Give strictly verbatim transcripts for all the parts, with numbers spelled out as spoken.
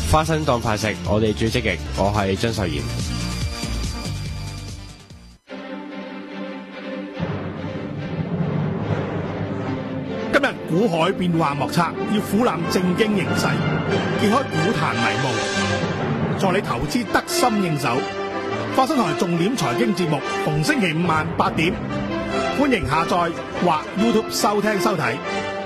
花生當飯食，我哋最積極。我係張秀賢。 今日股海變幻莫測，要俯瞰正經形勢，揭開股壇迷霧，助你投資得心應手。花生台重點財經節目，逢星期五晚八點，歡迎下載或 YouTube 收聽收睇。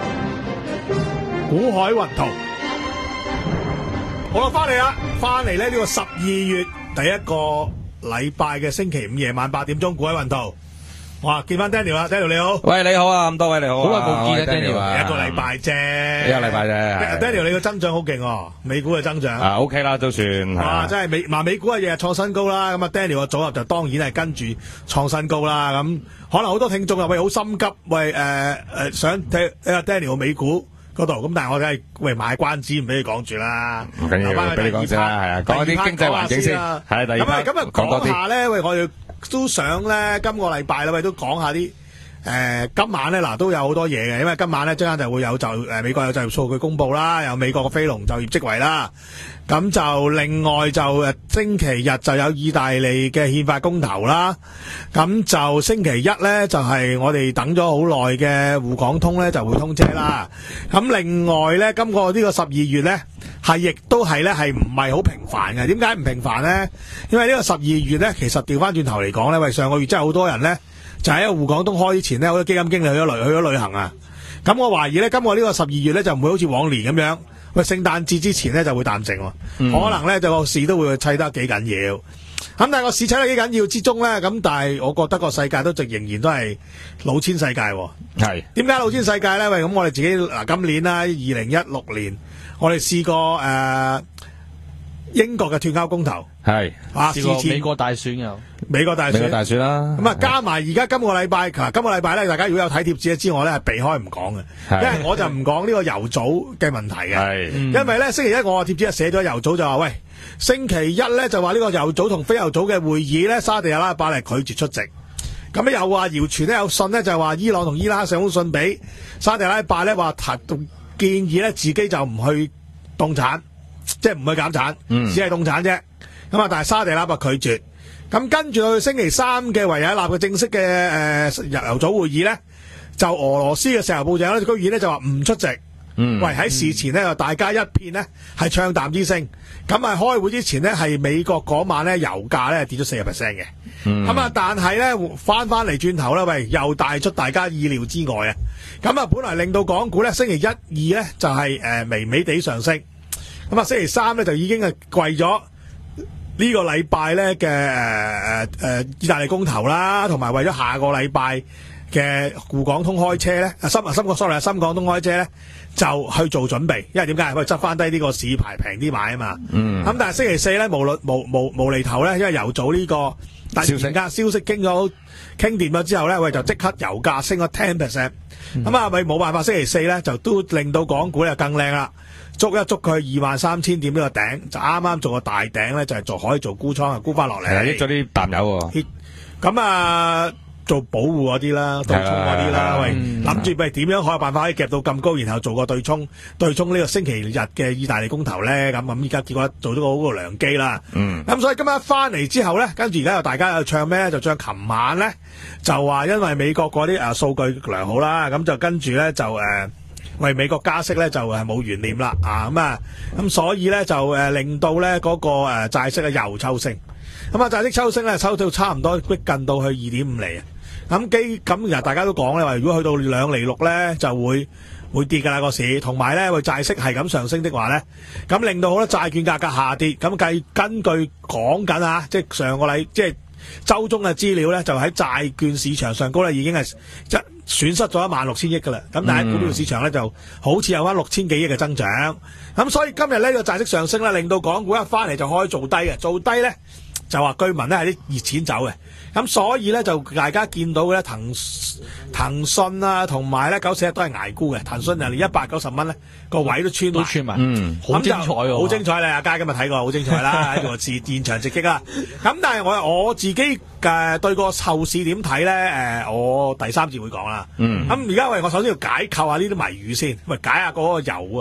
股海雲圖，好啦，翻嚟啦，翻嚟咧呢個十二月第一個禮拜嘅星期五夜晚八點鐘，股海雲圖。哇！見翻 Daniel 啦 ，Daniel 你好。 喂，你好啊，咁多位你好啊。 好耐冇見啊 Daniel 啊， 一個禮拜啫， 一個禮拜啫。 Daniel 你個增長好勁喎，美股嘅增長。 啊 ，OK 啦，都算。 哇！真係美，嗱美股啊日日創新高啦。咁啊 Daniel 個組合就當然係跟住創新高啦。咁可能好多聽眾啊喂好心急，喂誒誒想睇阿 Daniel 個美股嗰度。咁但係我梗係喂買關子，唔俾你講住啦。 唔緊要，俾你講先啦，係啊，講啲經濟環境先。係第二 part 咁啊講下咧，喂我哋都想咧今個禮拜啦，喂都講下啲。誒、呃，今晚咧嗱都有好多嘢嘅，因為今晚咧即刻就會有就誒、呃、美國有就業數據公布啦，有美國嘅非農就業職位啦，咁就另外就誒星期日就有意大利嘅憲法公投啦，咁就星期一咧就係、是、我哋等咗好耐嘅滬港通咧就會通車啦，咁另外咧今個呢個十二月咧係亦都係咧係唔係好平凡嘅？點解唔平凡咧？因為呢個十二月咧其實調翻轉頭嚟講咧，喂上個月真係好多人咧。就喺滬港通開之前呢，好多基金經理去咗旅去咗旅行啊！咁我懷疑呢，今個呢個十二月呢，就唔會好似往年咁樣，喂聖誕節之前呢就會淡靜喎，嗯、可能呢就個市都會砌得幾緊要。咁但係個市砌得幾緊要之中呢，咁但係我覺得個世界都仍然都係老千世界喎。係點解老千世界呢？喂，咁我哋自己嗱今年啦，二零一六年，我哋試過誒、呃、英國嘅脫歐公投，係啊， 試過美國大選有。 美國大選， 美國大選啦。 咁啊，加埋而家今個禮拜，嗱，今個禮拜咧，大家如果有睇貼紙之外咧，係避開唔講嘅，因為我就唔講呢個油組嘅問題嘅。係，因為咧星期一我個貼紙係寫咗油組就話，喂，星期一咧就話呢個油組同非油組嘅會議咧，沙地阿拉伯咧拒絕出席。咁咧又話謠傳咧有信咧就話伊朗同伊拉克上封信俾沙地阿拉伯咧話建議咧自己就唔去凍產，即係唔去減產，嗯、只係凍產啫。咁啊，但係沙地阿拉伯拒絕。咁跟住去星期三嘅維也納嘅正式嘅誒油組會議咧，就俄羅斯嘅石油部長咧居然咧就話唔出席。嗯，喂喺事前咧，大家一片呢係唱淡之聲。咁啊，開會之前呢，係美國嗰晚咧油價咧跌咗四十 percent 嘅。嗯，咁啊，但係咧翻翻嚟轉頭咧，喂又大出大家意料之外啊！咁啊，本來令到港股咧星期一、二咧就係、是、誒、呃、微微地上升。咁啊，星期三咧就已經係貴咗。呢個禮拜咧嘅誒誒誒意大利公投啦，同埋為咗下個禮拜嘅滬港通開車咧，啊深啊深個 sorry 啊深港通開車咧，就去做準備，因為點解？佢執翻低呢個市牌平啲買啊嘛。嗯。咁但係星期四咧，無論無無無厘頭咧，因為油組呢個突然間消息傾咗傾掂咗之後咧，喂就即刻油價升咗 ten percent。咁啊，咪冇辦法，星期四咧就都令到港股咧更靚啦。捉一捉佢二萬三千點呢個頂，就啱啱做個大頂咧，就係、是、做可以做沽倉啊，沽翻落嚟。係益咗啲淡友喎。咁啊，做保護嗰啲啦，對沖嗰啲啦，喂，諗住咪點樣可有辦法可以夾到咁高，然後做個對沖，對沖呢個星期日嘅意大利公投咧，咁咁依家結果做咗個好個良機啦。嗯。咁所以今日翻嚟之後咧，跟住而家又大家又唱咩？就唱琴晚咧，就話因為美國嗰啲誒數據良好啦，咁就跟住咧就誒。呃為美國加息咧就係冇懸念啦，啊咁啊咁所以咧就誒、呃、令到咧嗰、那個誒、呃、債息啊又抽升，咁啊債息抽升咧抽到差唔多逼近到去二點五厘啊，咁基咁其實大家都講咧話，如果去到兩厘六咧就會會跌噶啦個市，同埋咧個債息係咁上升的話咧，咁令到好多債券價格下跌，咁計根據講緊啊，即係上個禮即係週中嘅資料咧，就喺債券市場上高咧已經係一。損失咗一萬六千億噶啦，咁但係股票市場咧就好似有翻六千幾億嘅增長，咁所以今日呢個債息上升咧，令到港股一翻嚟就可以做低嘅，做低咧就話居民咧係啲熱錢走嘅，咁所以咧就大家見到嘅咧騰騰訊啊，同埋咧九四一都係捱沽嘅，騰訊就連一百九十蚊咧個位都穿都穿埋，嗯，好精彩喎，好精彩咧！阿佳今日睇過，好精彩啦，喺度現現場直擊啦。咁但係我我自己嘅對個後市點睇咧？誒，我第三節會講啦。嗯，咁而家喂，我首先要解構下呢啲謎語先，喂，解下嗰個油啊。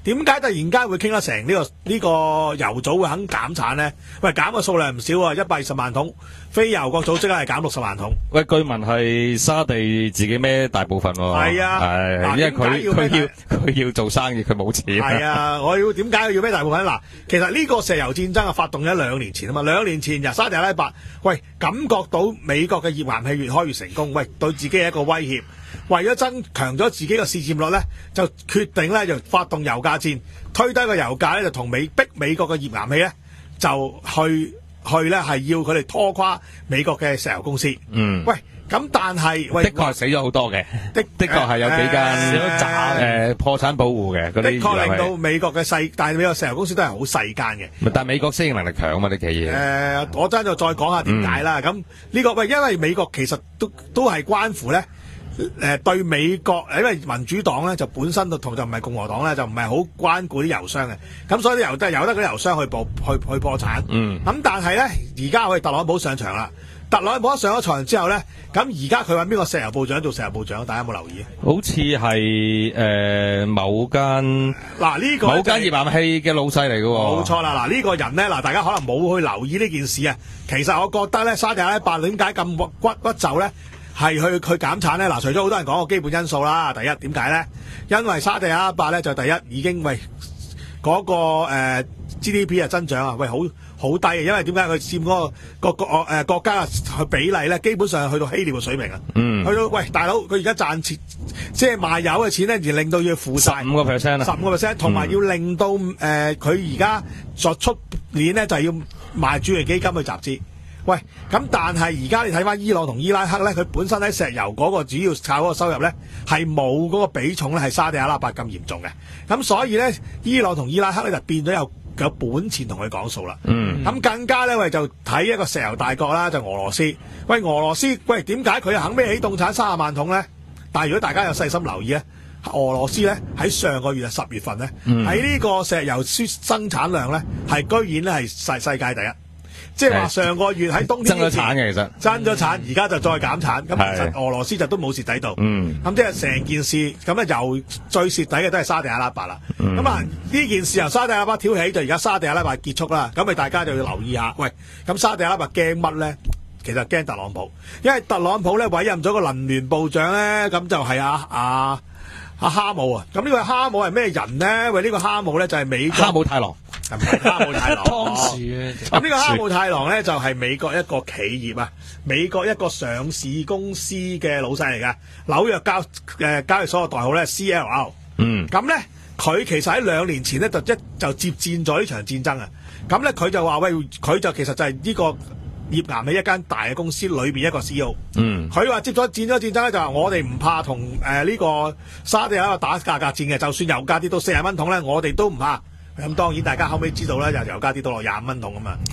點解突然間會傾得成呢、這個呢、這個油組會肯減產咧？喂，減嘅數量唔少啊，一百二十萬桶，非油國組織係減六十萬桶。 喂，據聞係沙地自己孭大部分喎。 係啊， 係因為佢佢要佢要做生意，佢冇錢。 係啊，我要點解要孭大部分嗱？其實呢個石油戰爭啊，發動咗兩年前啊嘛，兩年前就沙地阿拉伯，喂，感覺到美國嘅頁岩氣越開越成功，喂，對自己係一個威脅。為咗增強咗自己嘅市佔率咧，就決定咧就發動油價戰，推低個油價咧就同美逼美國嘅頁岩氣咧就去去咧係要佢哋拖垮美國嘅石油公司。嗯，喂，咁但係喂， 的確係死咗好多嘅，的的確係有幾間誒破產保護嘅， 的確令到美國嘅細，但係美國石油公司都係好細間嘅。 但係美國適應能力強啊嘛，呢企業。 誒，我真係再講下點解啦。咁呢、嗯、個喂，因為美國其實都都係關乎咧。誒、呃，對美國，因為民主黨咧就本身就同就唔係共和黨咧，就唔係好關顧啲油商嘅，咁所以啲油都係由得嗰啲油商去破去去破產。嗯。咁但係咧，而家我哋特朗普上場啦，特朗普一上咗場之後咧，咁而家佢揾邊個石油部長做石油部長？大家有冇留意？ 好似係誒某間嗱呢個某間頁岩氣嘅老細嚟嘅喎。 冇錯啦，嗱呢個人咧，嗱大家可能冇去留意呢件事啊。其實我覺得咧，沙地阿拉伯點解咁屈屈就咧？係去去減產咧，嗱，除咗好多人講個基本因素啦，第一點解咧？因為沙地阿拉伯咧就第一已經喂嗰、那個誒、呃、G D P 啊增長啊，喂好好低，因為點解佢佔嗰、那個個國誒國家嘅比例咧，基本上去到希臘嘅水平啊，嗯，去到喂大佬，佢而家賺錢即係賣油嘅錢咧，而令到要負債十五個 percent 啊， 十五個 percent， 同埋要令到誒佢而家作出年咧就係要賣主權基金去集資。喂，咁但係而家你睇翻伊朗同伊拉克咧，佢本身喺石油嗰個主要靠嗰個收入咧，係冇嗰個比重咧係沙地阿拉伯咁嚴重嘅。咁所以咧，伊朗同伊拉克咧就變咗有有本錢同佢講數啦。嗯，咁更加咧，喂就睇一個石油大國啦，就俄羅斯。喂，俄羅斯，喂點解佢肯孭起凍產三十萬桶咧？但係如果大家有細心留意咧，俄羅斯咧喺上個月啊十月份咧，喺呢、嗯、個石油生產量咧係居然咧係世世界第一。即係話上個月喺冬天增咗產嘅，其實增咗產，而家就再減產。咁其實俄羅斯就都冇蝕底到。嗯，咁即係成件事咁咧，由最蝕底嘅都係沙地阿拉伯啦。咁啊呢件事由沙地阿拉伯挑起，就而家沙地阿拉伯結束啦。咁咪大家就要留意下。喂，咁沙地阿拉伯驚乜咧？其實驚特朗普，因為特朗普咧委任咗個能源部長咧，咁就係阿阿阿哈姆啊。咁呢個哈姆係咩人咧？喂，呢、這個哈姆咧就係美國哈姆太郎。 唔係哈姆太郎， 當時咁呢個哈姆太郎咧就係美國一個企業啊，美國一個上市公司嘅老細嚟㗎，紐約交誒交易所嘅代號咧 C L R。嗯，咁咧佢其實喺兩年前咧就一就接戰咗呢場戰爭啊。咁咧佢就話喂，佢就其實就係呢個頁岩氣一間大嘅公司裏邊一個 C E O。嗯，佢話接咗戰咗戰爭咧就話我哋唔怕同誒呢個沙地阿拉伯打價格戰嘅，就算油價跌到四十蚊桶咧，我哋都唔怕。咁當然大家後尾知道啦，就油價跌到落廿五蚊桶啊嘛，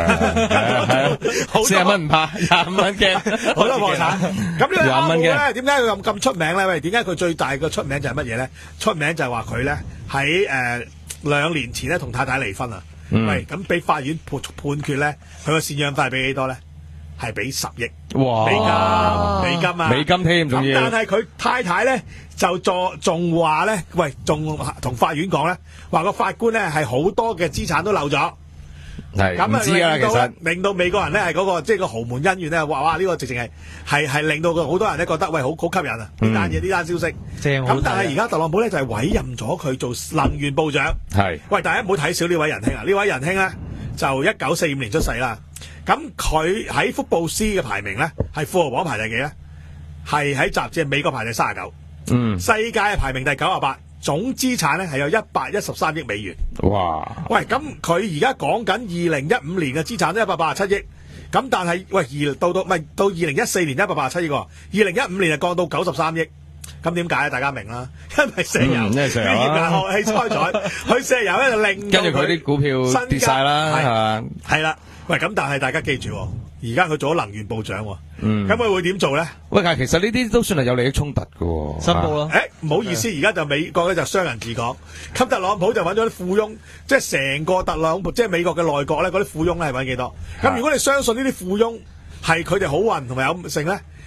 四十蚊唔怕，廿五蚊驚， 好多破產。咁呢個哈姆咧，點解佢咁咁出名咧？喂，點解佢最大嘅出名就係乜嘢咧？出名就係話佢咧喺誒兩年前咧同太太離婚啊。嗯、喂，咁俾法院判判決咧，佢個贍養費俾幾多咧？係俾十億美金，美金啊， 美金添，仲要。 但係佢太太咧就仲仲話咧，喂，仲同法院講咧，話個法官咧係好多嘅資產都漏咗。 係咁啊，唔知啊，其實令到美國人咧係嗰個即係個豪門恩怨咧，哇哇呢、這個直情係係係令到佢好多人咧覺得喂好好吸引啊！呢單嘢呢單消息。咁但係而家特朗普咧就係、是、委任咗佢做能源部長。係。喂，大家唔好睇小呢位仁兄啊！呢位仁兄咧就一九四五年出世啦。咁佢喺福布斯嘅排名咧係富豪榜排第幾咧？係喺雜誌美國排第三十九。嗯。世界排名第九十八。總資產咧係有一百一十三億美元。哇！喂，咁佢而家講緊二零一五年嘅資產都一百八十七億，咁但係喂二到到唔係到二零一四年一百八十七億喎，二零一五年就降到九十三億，咁點解大家明啦？因為石油， 嗯、因為石油啊， 學氣猜彩，佢石油咧就令跟住佢啲股票跌晒啦，係嘛？ 係啦，喂，咁但係大家記住，而家佢做咗能源部長，嗯，咁佢會點做咧？ 喂，但係其實呢啲都算係有利益衝突嘅， 申報咯。 誒，唔好意思，而家就美國咧就商人治港，咁特朗普就揾咗啲富翁，即係成個特朗普，即係美國嘅內閣咧，嗰啲富翁咧係揾幾多？咁如果你相信呢啲富翁係佢哋好運同埋有性咧，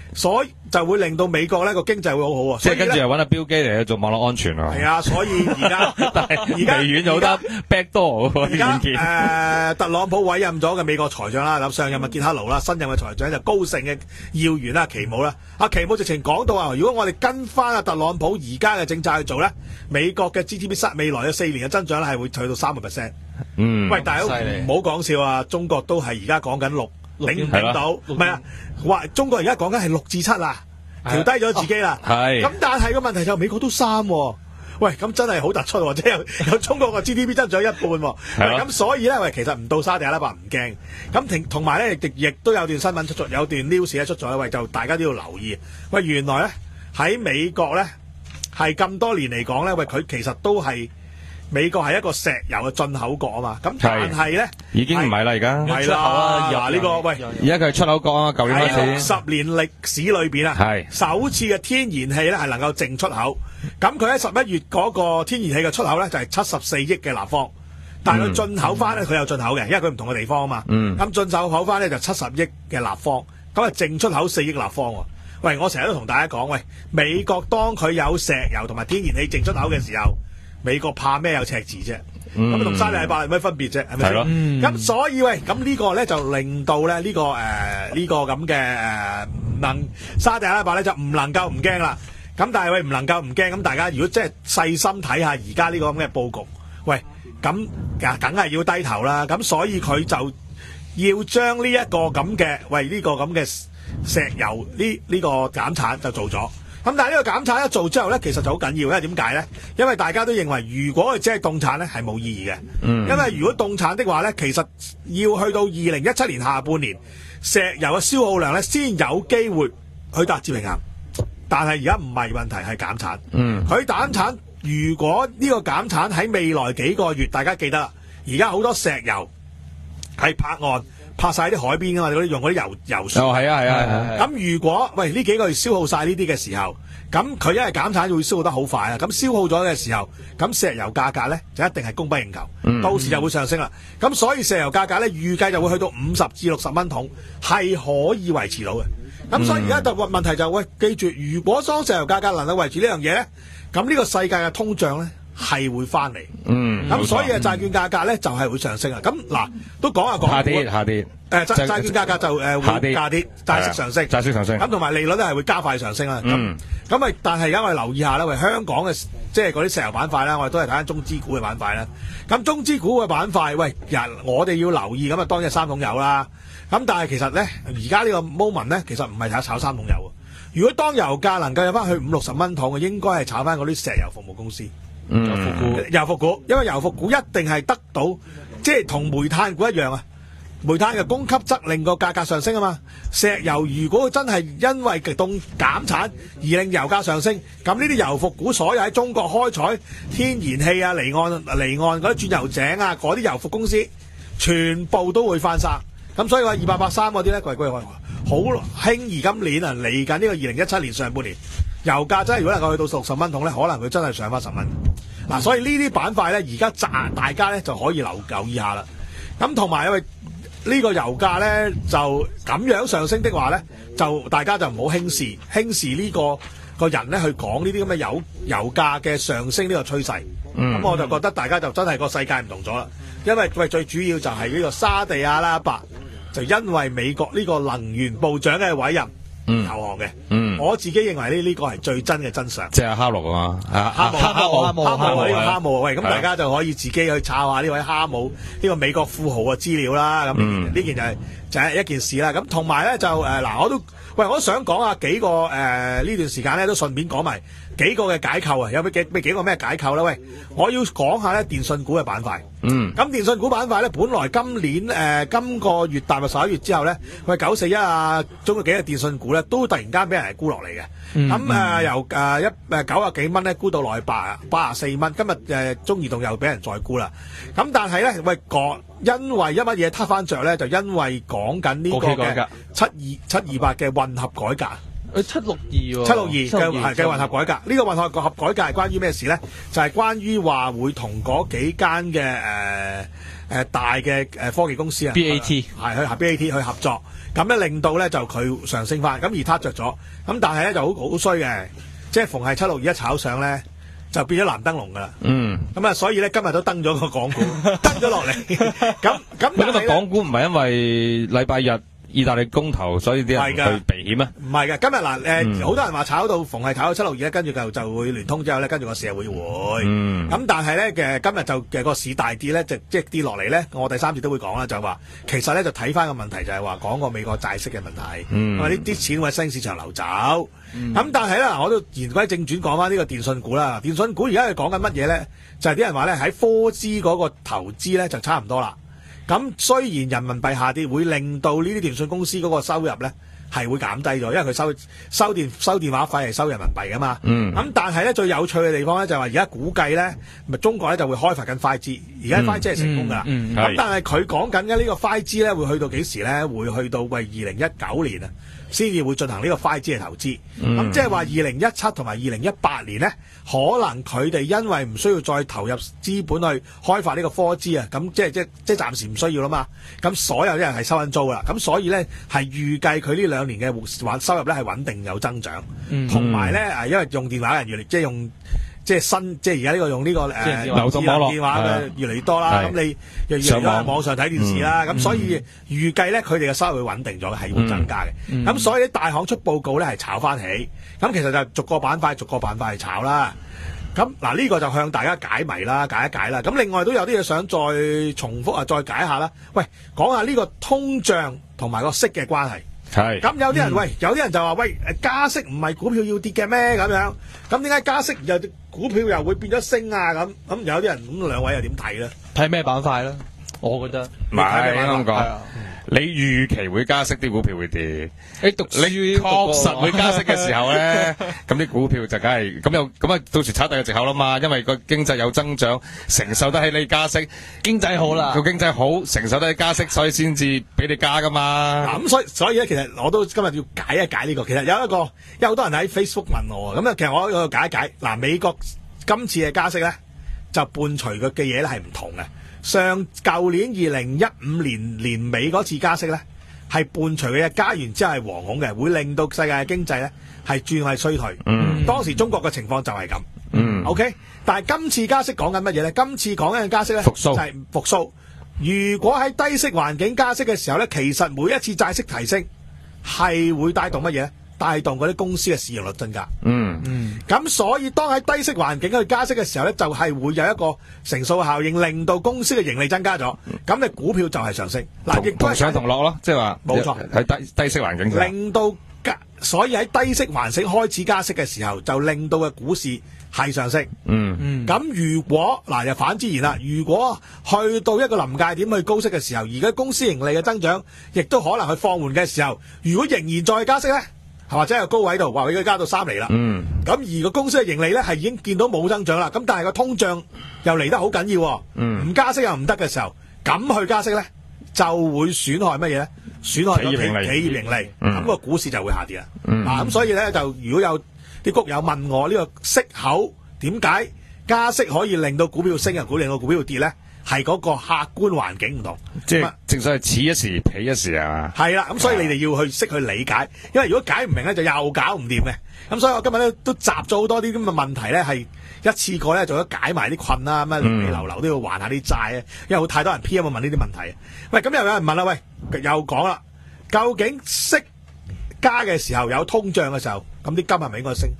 所以就會令到美國咧個經濟會好好啊。 即係跟住又揾阿標基嚟做網絡安全啊。 係啊，所以而家而家微軟有得 backdoor 而家誒特朗普委任咗嘅美國財長啦，咁上任嘅傑克勞啦，新任嘅財長就高盛嘅要員啦，奇姆啦。阿奇姆直情講到啊，如果我哋跟翻阿特朗普而家嘅政策去做咧，美國嘅 G D P 未來嘅四年嘅增長咧係會去到三個 percent。嗯，喂，大佬唔好講笑啊！中國都係而家講緊六，頂唔頂到？唔係啊，話中國而家講緊係六至七啦，調低咗自己啦。係咁，但係個問題就美國都三。喂，咁真係好突出，即係有有中國個 G D P 增長一半。咁所以咧，喂，其實唔到沙地阿拉伯唔驚。咁同埋咧，亦亦都有段新聞出咗，有段 news 咧出咗，喂，就大家都要留意。喂，原來咧喺美國咧係咁多年嚟講咧，喂，佢其實都係。美國係一個石油嘅進口國啊嘛，咁但係咧已經唔係啦，而家係啦，嗱呢個喂， 而家佢係出口國啊，舊年開始十年歷史裏邊啊，係首次嘅天然氣咧係能夠淨出口，咁佢喺十一月嗰個天然氣嘅出口咧就係七十四億嘅立方，但係佢進口翻咧佢有進口嘅，因為佢唔同嘅地方啊嘛，咁進口口翻咧就七十億嘅立方，咁啊淨出口四億立方喎。喂，我成日都同大家講，喂，美國當佢有石油同埋天然氣淨出口嘅時候。美國怕咩有赤字啫？咁同沙地阿拉伯有咩分別啫？係咪先？咁、嗯、所以喂，咁呢個咧就令到咧、這、呢個誒呢、呃這個咁嘅誒能沙地阿拉伯咧就唔能夠唔驚啦。咁但係喂唔能夠唔驚，咁大家如果即係細心睇下而家呢個咁嘅佈局，喂咁梗係要低頭啦。咁所以佢就要將呢一個咁嘅喂呢、這個咁嘅石油呢呢、這個減產就做咗。咁但係呢個減產一做之後咧，其實就好緊要，因為點解咧？因為大家都認為，如果佢只係凍產咧，係冇意義嘅。嗯。因為如果凍產的話咧，其實要去到二零一七年下半年，石油嘅消耗量咧，先有機會去達至平衡。但係而家唔係問題，係減產。嗯。佢減產，如果呢個減產喺未來幾個月，大家記得啦，而家好多石油係泊岸。拍晒啲海邊噶嘛，嗰啲用嗰啲油油船。哦，係啊，係啊。咁如果喂呢幾個月消耗晒呢啲嘅時候，咁佢因為減產會消耗得好快啊。咁消耗咗嘅時候，咁石油價格咧就一定係供不應求，嗯、到時就會上升啦。咁所以石油價格咧預計就會去到五十至六十蚊桶，係可以維持到嘅。咁所以而家就問題就喂，記住，如果當石油價格能夠維持呢樣嘢咧，咁呢個世界嘅通脹咧係會翻嚟。嗯，咁所以啊，債券價格咧就係會上升啊。咁嗱，都講下講下跌，下跌。 誒債債券價格就誒會下跌，債息上升， 債息上升。 咁同埋利率咧係會加快上升啦。咁咁咪，但係而家我哋留意下啦，喂，香港嘅即係嗰啲石油板塊啦，我哋都係睇緊中資股嘅板塊啦。咁中資股嘅板塊，喂，人我哋要留意咁啊，當然係三桶油啦。咁但係其實咧，而家呢個 moment 咧，其實唔係炒炒三桶油。如果當油價能夠有翻去五六十蚊桶嘅，應該係炒翻嗰啲石油服務公司。嗯，油服股，油服股，因為油服股一定係得到，即係同煤炭股一樣啊。煤炭嘅供給側令個價格上升啊嘛，石油如果真係因為凍減產而令油價上升，咁呢啲油服股所有喺中國開採天然氣啊、離岸離岸嗰啲鑽油井啊、嗰啲油服公司，全部都會翻生。咁所以話二八八三嗰啲咧，貴貴好輕易今年啊，嚟緊呢個二零一七年上半年，油價真係如果能夠去到六十蚊桶咧，可能佢真係上翻十蚊。嗱、啊，所以呢啲板塊咧，而家賺大家咧就可以留留意下啦。咁同埋因為呢個油價咧就咁樣上升的話咧，就大家就唔好輕視輕視呢個個人咧去講呢啲咁嘅油油價嘅上升呢個趨勢。咁、嗯、我就覺得大家就真係個世界唔同咗啦。因為喂最主要就係呢個沙地阿拉伯就因為美國呢個能源部長嘅委任投降嘅。嗯，我自己認為呢呢個係最真嘅真相。 即係哈姆啊嘛， 哈姆哈姆哈姆哈姆呢個哈姆，喂，咁大家就可以自己去抄下呢位哈姆呢個美國富豪嘅資料啦。咁呢、嗯、件就係、是、就係、是、一件事啦。咁同埋咧就誒嗱、呃，我都喂我都想講下幾個誒呢、呃、段時間咧都順便講埋幾個嘅解構啊，有咩幾咩幾個咩解構咧？喂，我要講下咧電信股嘅板塊。嗯，咁電信股板塊咧，本來今年誒、呃、今個月踏入十一月之後咧，喂九四一啊，中國幾隻電信股咧都突然間俾人係沽落嚟嘅。咁誒、嗯呃、由誒一誒九啊幾蚊咧沽到落去八啊八啊四蚊，今日誒、呃、中移動又俾人再沽啦。咁但係咧喂講，因為一乜嘢撻翻着咧，就因為講緊呢個嘅七二七二八嘅混合改革。 誒七六二喎， 七六二嘅係嘅混合改革。呢、這個混合合改革係關於咩事咧？就係、是、關於話會同嗰幾間嘅誒誒大嘅誒科技公司啊 ，B A T 係去合 B A T 去合作，咁咧令到咧就佢上升翻，咁而撻着咗。咁但係咧就好好衰嘅，即係逢係七六二一炒上咧，就變咗藍燈籠噶啦。嗯。咁啊，所以咧今日都登咗個港股，登咗落嚟。咁咁今日港股唔係因為禮拜日意大利公投，所以啲人去避險啊？ 唔係嘅，今日嗱誒，好多人話炒到逢係炒到七六二咧，跟住就就會聯通之後咧，跟住個市會回。嗯。咁但係咧嘅今日就嘅個市大跌咧，就即係跌落嚟咧。我第三節都會講啦，就係話其實咧就睇翻個問題就係話講個美國債息嘅問題，因為呢啲錢會喺新市場流走。咁、嗯、但係咧，我都言歸正傳講翻呢個電信股啦。電信股而家係講緊乜嘢咧？就係、是、啲人話咧喺科資嗰個投資咧就差唔多啦。咁雖然人民幣下跌會令到呢啲電信公司嗰個收入咧係會減低咗，因為佢收收電收電話費係收人民幣噶嘛。咁、嗯、但係咧最有趣嘅地方咧就係話而家估計咧，咪中國咧就會開發緊 五 G， 而家 五 G 係成功噶啦。咁、嗯嗯嗯、但係佢講緊嘅呢個 五 G 咧會去到幾時咧？會去到喂二零一九年啊，先至會進行呢個 五 G 嘅投資。咁、嗯、即係話二零一七同埋二零一八年咧，可能佢哋因為唔需要再投入資本去開發呢個 四 G 啊，咁即係即即暫時唔需要啦嘛。咁所有啲人係收緊租啦，咁所以咧係預計佢呢兩年嘅收入咧係穩定有增長，同埋咧誒，因為用電話嘅人越嚟即係用即係新即係而家呢個用呢、這個誒、呃、流動網絡電話嘅越嚟越多啦，咁你又越嚟越多喺網上睇電視啦，咁、嗯、所以預計咧佢哋嘅收入會穩定咗，係會增加嘅。咁、嗯嗯、所以啲大行出報告咧係炒翻起，咁其實就逐個板塊逐個板塊去炒啦。咁嗱呢個就向大家解謎啦，解一解啦。咁另外都有啲嘢想再重複啊，再解一下啦。喂，講下呢個通脹同埋個息嘅關係。係。咁有啲人、嗯、喂，有啲人就話喂，加息唔係股票要跌嘅咩？咁樣，咁點解加息又股票又會變咗升啊？咁咁有啲人咁兩位又點睇咧？ 睇咩板塊咧？我覺得唔係咁講。你預期會加息，啲股票會跌。你讀書你確實會加息嘅時候咧，咁啲股票就梗係咁又咁啊，到時炒第二個藉口啦嘛。因為個經濟有增長，承受得起你加息，經濟好啦，個經濟好，承受得起加息，所以先至俾你加噶嘛。 嗱咁所以所以咧，其實我都今日要解一解呢個。其實有一個有好多人喺 Facebook 問我，咁啊，其實我喺度解一解。嗱，美國今次嘅加息咧，就伴隨嘅嘅嘢咧係唔同嘅。上舊年二零一五年年尾嗰次加息咧，係伴隨嘅嘢加完之後係惶恐嘅，會令到世界嘅經濟咧係轉係衰退。嗯，當時中國嘅情況就係咁。嗯 ，OK， 但係今次加息講緊乜嘢咧？今次講緊嘅加息咧，復甦就係復甦。如果喺低息環境加息嘅時候咧，其實每一次債息提升係會帶動乜嘢咧？帶動嗰啲公司嘅市盈率增加。嗯嗯，咁所以當喺低息環境去加息嘅時候咧，就係、是、會有一個乘數效應，令到公司嘅盈利增加咗。咁你股票就係上升。嗱，亦都係同上同落咯，即係話冇錯， 喺低低息環境下， 令到加，所以喺低息環境開始加息嘅時候，就令到嘅股市係上升。嗯嗯，咁如果嗱又反之然啦，如果去到一個臨界點去高息嘅時候，而家公司盈利嘅增長亦都可能去放緩嘅時候，如果仍然再加息咧？或者係高位度，話佢加到三厘啦。嗯，咁而個公司嘅盈利咧係已經見到冇增長啦。咁但係個通脹又嚟得好緊要，嗯，唔加息又唔得嘅時候，咁去加息咧就會損害乜嘢咧？損害咗企企業盈利，咁、嗯、個股市就會下跌啦。嗯，嗱、啊、咁所以咧就如果有啲谷友問我呢、呢個息口點解加息可以令到股票升，又令到股票跌咧？係嗰個客觀環境唔同， 即係正所謂此一時彼一時係嘛？ 係啦，咁所以你哋要去識去理解，因為如果解唔明咧，就又搞唔掂嘅。咁所以我今日咧都集咗好多啲咁嘅問題咧，係一次過咧做咗解埋啲困啦，咁啊零零流流都要還下啲債啊，因為好太多人 P M 問呢啲問題。喂，咁又有人問啦，喂，又講啦，究竟息加嘅時候有通脹嘅時候，咁啲金係咪應該升？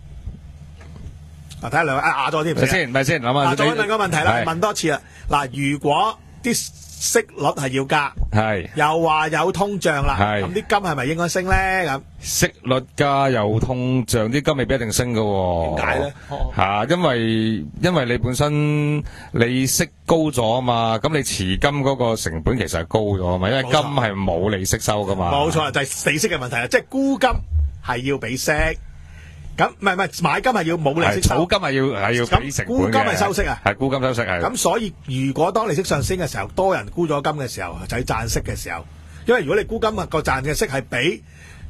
啊！睇下兩位啊，啞咗添， 咪先，咪先諗下。 再問個問題啦，問多次啦。嗱，如果啲息率係要加，係又話有通脹啦，咁啲金係咪應該升咧？咁息率加有通脹，啲金未必一定升噶。 點解咧？ 吓，因為因為你本身你息高咗啊嘛，咁你持金嗰個成本其實係高咗啊嘛，因為金係冇利息收噶嘛。 冇錯，就係利息嘅問題啦，即係沽金係要俾息。咁唔係唔係買金係要冇利息收， 儲金係要係要俾成本嘅。沽金係收息啊， 係沽金收息係。 咁所以如果當利息上升嘅時候，多人沽咗金嘅時候，就係賺息嘅時候。因為如果你沽金個賺嘅息係比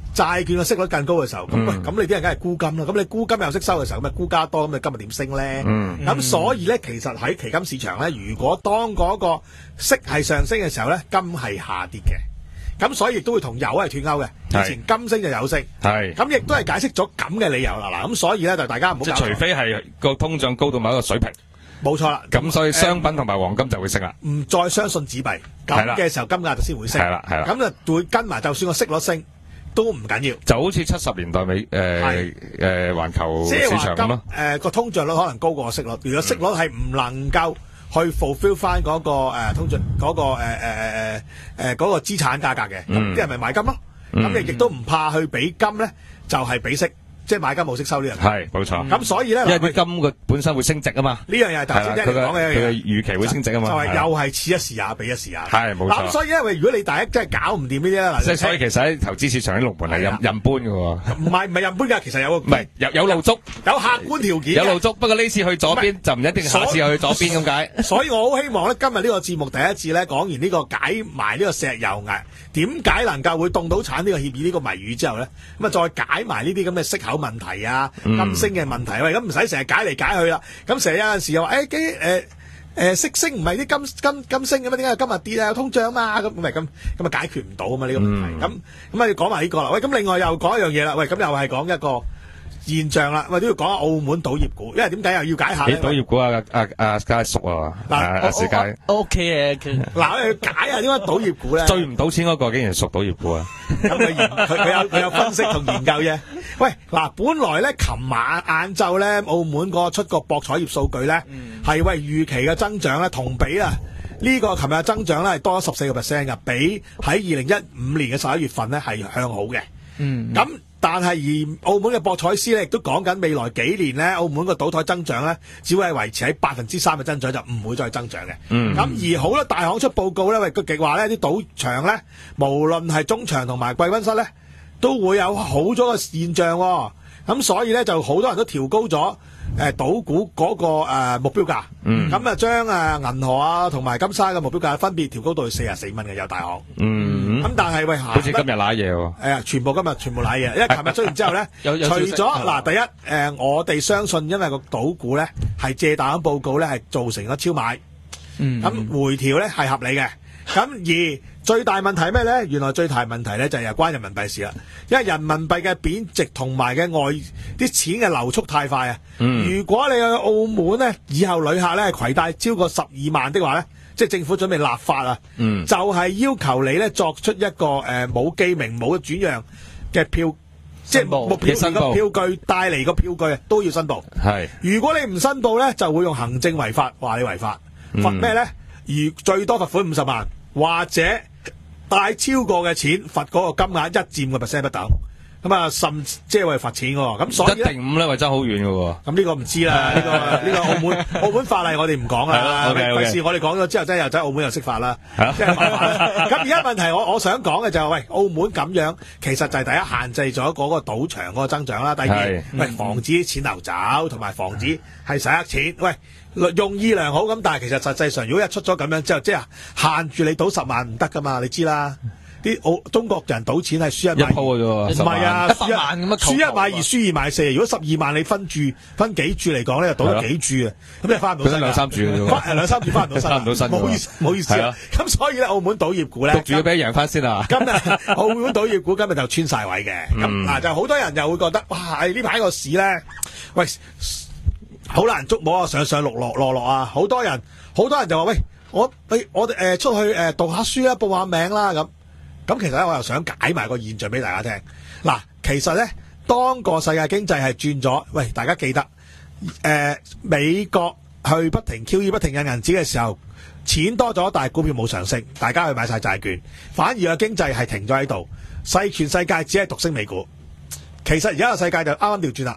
債券嘅息率更高嘅時候，咁喂，咁你啲人梗係沽金啦。咁你沽金又息收嘅時候，咁咪沽加多，咁你今日點升咧？咁、嗯、所以咧，其實喺期金市場咧，如果當嗰個息係上升嘅時候咧，金係下跌嘅。咁所以亦都會同油係脫鈎嘅。以前金升就有升，係咁亦都係解釋咗咁嘅理由啦。嗱，咁所以咧就大家唔好即係除非係個通脹高到某一個水平，冇錯啦。咁所以商品同埋黃金就會升啦。唔再相信紙幣咁嘅時候，金價就先會升。係啦，係啦。咁就會跟埋，就算個息率升都唔緊要。就好似七十年代美誒誒環球市場咁咯。誒個通脹率可能高過息率，如果息率係唔能夠去 fulfill 翻嗰個誒通脹嗰個誒誒誒誒誒嗰個資產價格嘅，咁啲人咪買金咯。咁亦亦都唔怕去俾金咧，就係俾息。即係買金冇息收呢樣嘢，係冇錯。咁所以咧，因為啲金個本身會升值啊嘛。呢樣嘢係頭先聽你講嘅嘢，佢嘅預期會升值啊嘛。就係又係此一時也彼一時也。係冇錯。咁所以因為如果你第一真係搞唔掂呢啲咧，嗱，即係所以其實喺投資市場啲龍門係任任搬嘅喎。唔係唔係任搬㗎，其實有個唔係有有路足，有客觀條件。有路足，不過呢次去左邊就唔一定下次又去左邊咁解。所以我好希望咧，今日呢個節目第一次咧講完呢個解埋呢個石油危點解能夠會凍到產呢個協議呢個謎語之後咧，咁啊再解埋呢啲咁嘅息口問題啊。金升嘅問題，喂，咁唔使成日解嚟解去啦。咁成日有陣時又話，誒，啲誒誒息升唔係啲金金金升嘅咩？點解今日跌啊？有通脹啊嘛？咁咪咁咁啊解決唔到啊嘛？呢個問題。咁咁啊要講埋呢個啦。喂，咁另外又講一樣嘢啦。喂，咁又係講一個現象啦。喂，都要講下澳門賭業股，因為點解又要解下咧？賭業股啊，阿阿家叔啊，嗱，阿時佳 O K 嘅。嗱，我要解下點解賭業股咧？最唔賭錢嗰個竟然屬賭業股啊！咁佢佢佢有佢有分析同研究啫。喂，嗱，本來咧，琴晚晏晝咧，澳門個出個博彩業數據咧，係喂預期嘅增長咧，同比啊，呢個琴日增長咧係多咗十四個 percent 嘅，比喺二零一五年嘅十一月份咧係向好嘅。嗯，咁但係而澳門嘅博彩師咧亦都講緊未來幾年咧，澳門個賭台增長咧，只會係維持喺百分之三嘅增長，就唔會再增長嘅。嗯，咁而好多大行出報告咧，喂，佢極話咧，啲賭場咧，無論係中場同埋貴賓室咧，都會有好咗嘅現象。喎，咁所以咧就好多人都調高咗誒賭股嗰個誒目標價，咁啊將誒銀河啊同埋金沙嘅目標價分別調高到去四十四蚊嘅有大行，咁但係喂，好似今日瀨嘢喎，係啊，全部今日全部瀨嘢，因為琴日出完之後咧，除咗嗱第一誒，我哋相信因為個賭股咧係借大行報告咧係造成咗超買，咁回調咧係合理嘅。咁而最大問題係咩咧？原來最大問題咧就係有關人民幣事啦，因為人民幣嘅貶值同埋嘅外啲錢嘅流速太快啊！嗯、如果你去澳門咧，以後旅客咧係攜帶超過十二萬的話咧，即係政府準備立法啊，嗯、就係要求你咧作出一個誒冇、呃、記名冇轉讓嘅票，即係目票嘅票據帶嚟個票據都要申報。係如果你唔申報咧，就會用行政違法，話你違法，罰咩咧？而最多罰款五十萬。或者帶超過嘅錢罰嗰個金額一佔個 percent 不等，咁啊甚即係為罰錢喎，咁所以一定五咧，為爭好遠嘅喎。咁呢個唔知啦，呢、這個呢、這個澳門澳門法例我哋唔講啦。費事我哋講咗之後，真係又真澳門又識法啦，即係麻煩。咁而家問題我我想講嘅就係、是、喂，澳門咁樣其實就係第一限制咗嗰個賭場嗰個增長啦，第二喂、嗯、防止錢流走，同埋防止係洗黑錢。喂。用意良好咁，但係其實實際上，如果一出咗咁樣之後，即係限住你賭十萬唔得噶嘛，你知啦。啲澳中國人賭錢係輸一買，一鋪嘅啫，唔係啊，一百萬咁樣，輸一買二，輸二買四。如果十二萬你分注分幾注嚟講咧，就賭咗幾注啊，咁你翻唔到身。兩三注嘅啫，翻兩三注翻唔到身，翻唔到身。唔好意思，唔好意思啊。咁所以咧，澳門賭業股咧，賭住要俾人贏翻先啊。今日澳門賭業股今日就穿晒位嘅，咁啊就好多人又會覺得，哇！呢排個市咧，喂。好難捉摸啊！上上落落落落啊！好多人，好多人就話喂，我喂我哋誒、呃、出去誒、呃、讀下書啦，報下名啦咁。咁其實咧，我又想解埋個現象俾大家聽。嗱，其實咧，當個世界經濟係轉咗，喂，大家記得誒、呃、美國去不停 Q E 不停印銀紙嘅時候，錢多咗，但係股票冇上升，大家去買晒債券，反而個經濟係停咗喺度。世全世界只係獨升美股。其實而家個世界就啱啱調轉啦。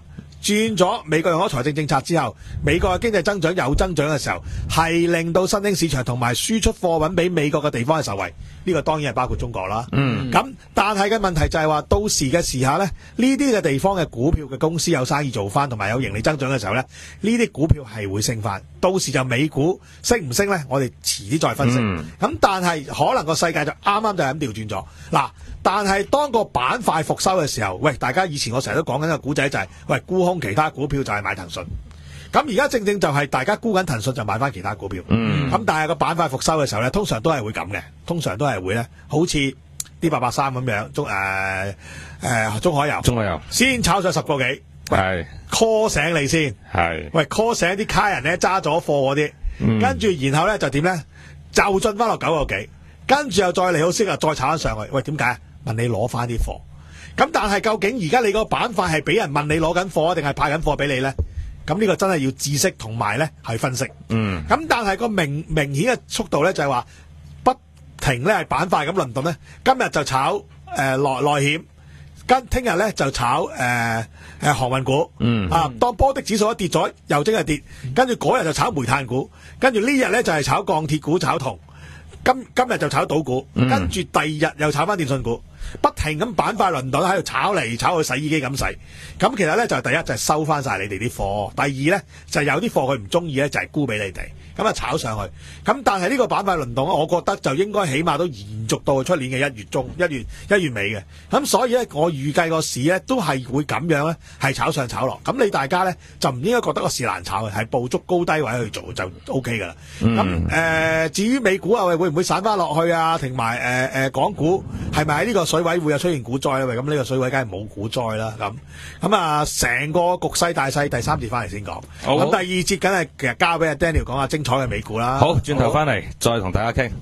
轉咗美國用咗財政政策之後，美國嘅經濟增長有增長嘅時候，係令到新興市場同埋輸出貨品俾美國嘅地方係受惠。呢、這個當然係包括中國啦。嗯，咁但係嘅問題就係話，到時嘅時候呢，呢啲嘅地方嘅股票嘅公司有生意做翻，同埋有盈利增長嘅時候呢，呢啲股票係會升翻。到時就美股升唔升呢？我哋遲啲再分析。咁、嗯、但係可能個世界就啱啱就係咁調轉咗嗱。但係當個板塊復收嘅時候，喂，大家以前我成日都講緊個古仔就係、是，喂，沽空其他股票就係買騰訊。咁而家正正就係大家沽緊騰訊就買翻其他股票。嗯。咁但係個板塊復收嘅時候咧，通常都係會咁嘅，通常都係會咧，好似啲八八三咁樣，中誒誒、呃呃、中海油。中海油。先炒上十個幾。係。call 醒你先。係。喂 call 醒啲卡人咧揸咗貨嗰啲，嗯、跟住然後咧就點咧？就進翻落九個幾，跟住又再利好息啊，再炒翻上去。喂，點解？問你攞翻啲貨，咁但係究竟而家你個板塊係俾人問你攞緊貨，定係派緊貨俾你咧？咁呢個真係要知識同埋咧係分析。嗯。咁但係個明明顯嘅速度咧就係話不停咧係板塊咁輪動咧。今日就炒誒內內險，跟聽日咧就炒誒誒、呃、航運股。嗯。啊，當波的指數一跌咗，又即係跌，跟住嗰日就炒煤炭股，跟住呢日咧就係炒鋼鐵股、炒銅。今今日就炒賭股，跟住第二日又炒翻電信股，不停咁板塊輪動喺度炒嚟炒去，洗衣機咁洗。咁其實咧就係第一就係收翻晒你哋啲貨，第二咧就係有啲貨佢唔中意咧就係沽俾你哋，咁啊炒上去。咁但係呢個板塊輪動，我覺得就應該起碼都延續到出年嘅一月中、一月一月尾嘅。咁所以咧，我預計個市咧都係會咁樣咧，係炒上炒落。咁你大家咧就唔應該覺得個市難炒嘅，係捕捉高低位去做就 O K 噶啦。咁誒、嗯呃，至於美股啊，會唔會散翻落去啊？同埋誒誒港股係咪喺呢個水位會有出現股災咧？咁呢個水位梗係冇股災啦。咁咁啊，成個局勢大勢第三節翻嚟先講。咁第二節梗係其實交俾阿 Daniel 講下精彩嘅美股啦。 好，轉頭翻嚟再同大家傾。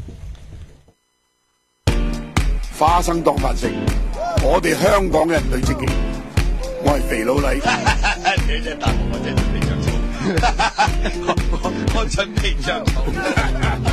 花生當飯食，我哋香港人最積極。我係肥佬黎。你真係答我，我真係準備着草。我我準備着草。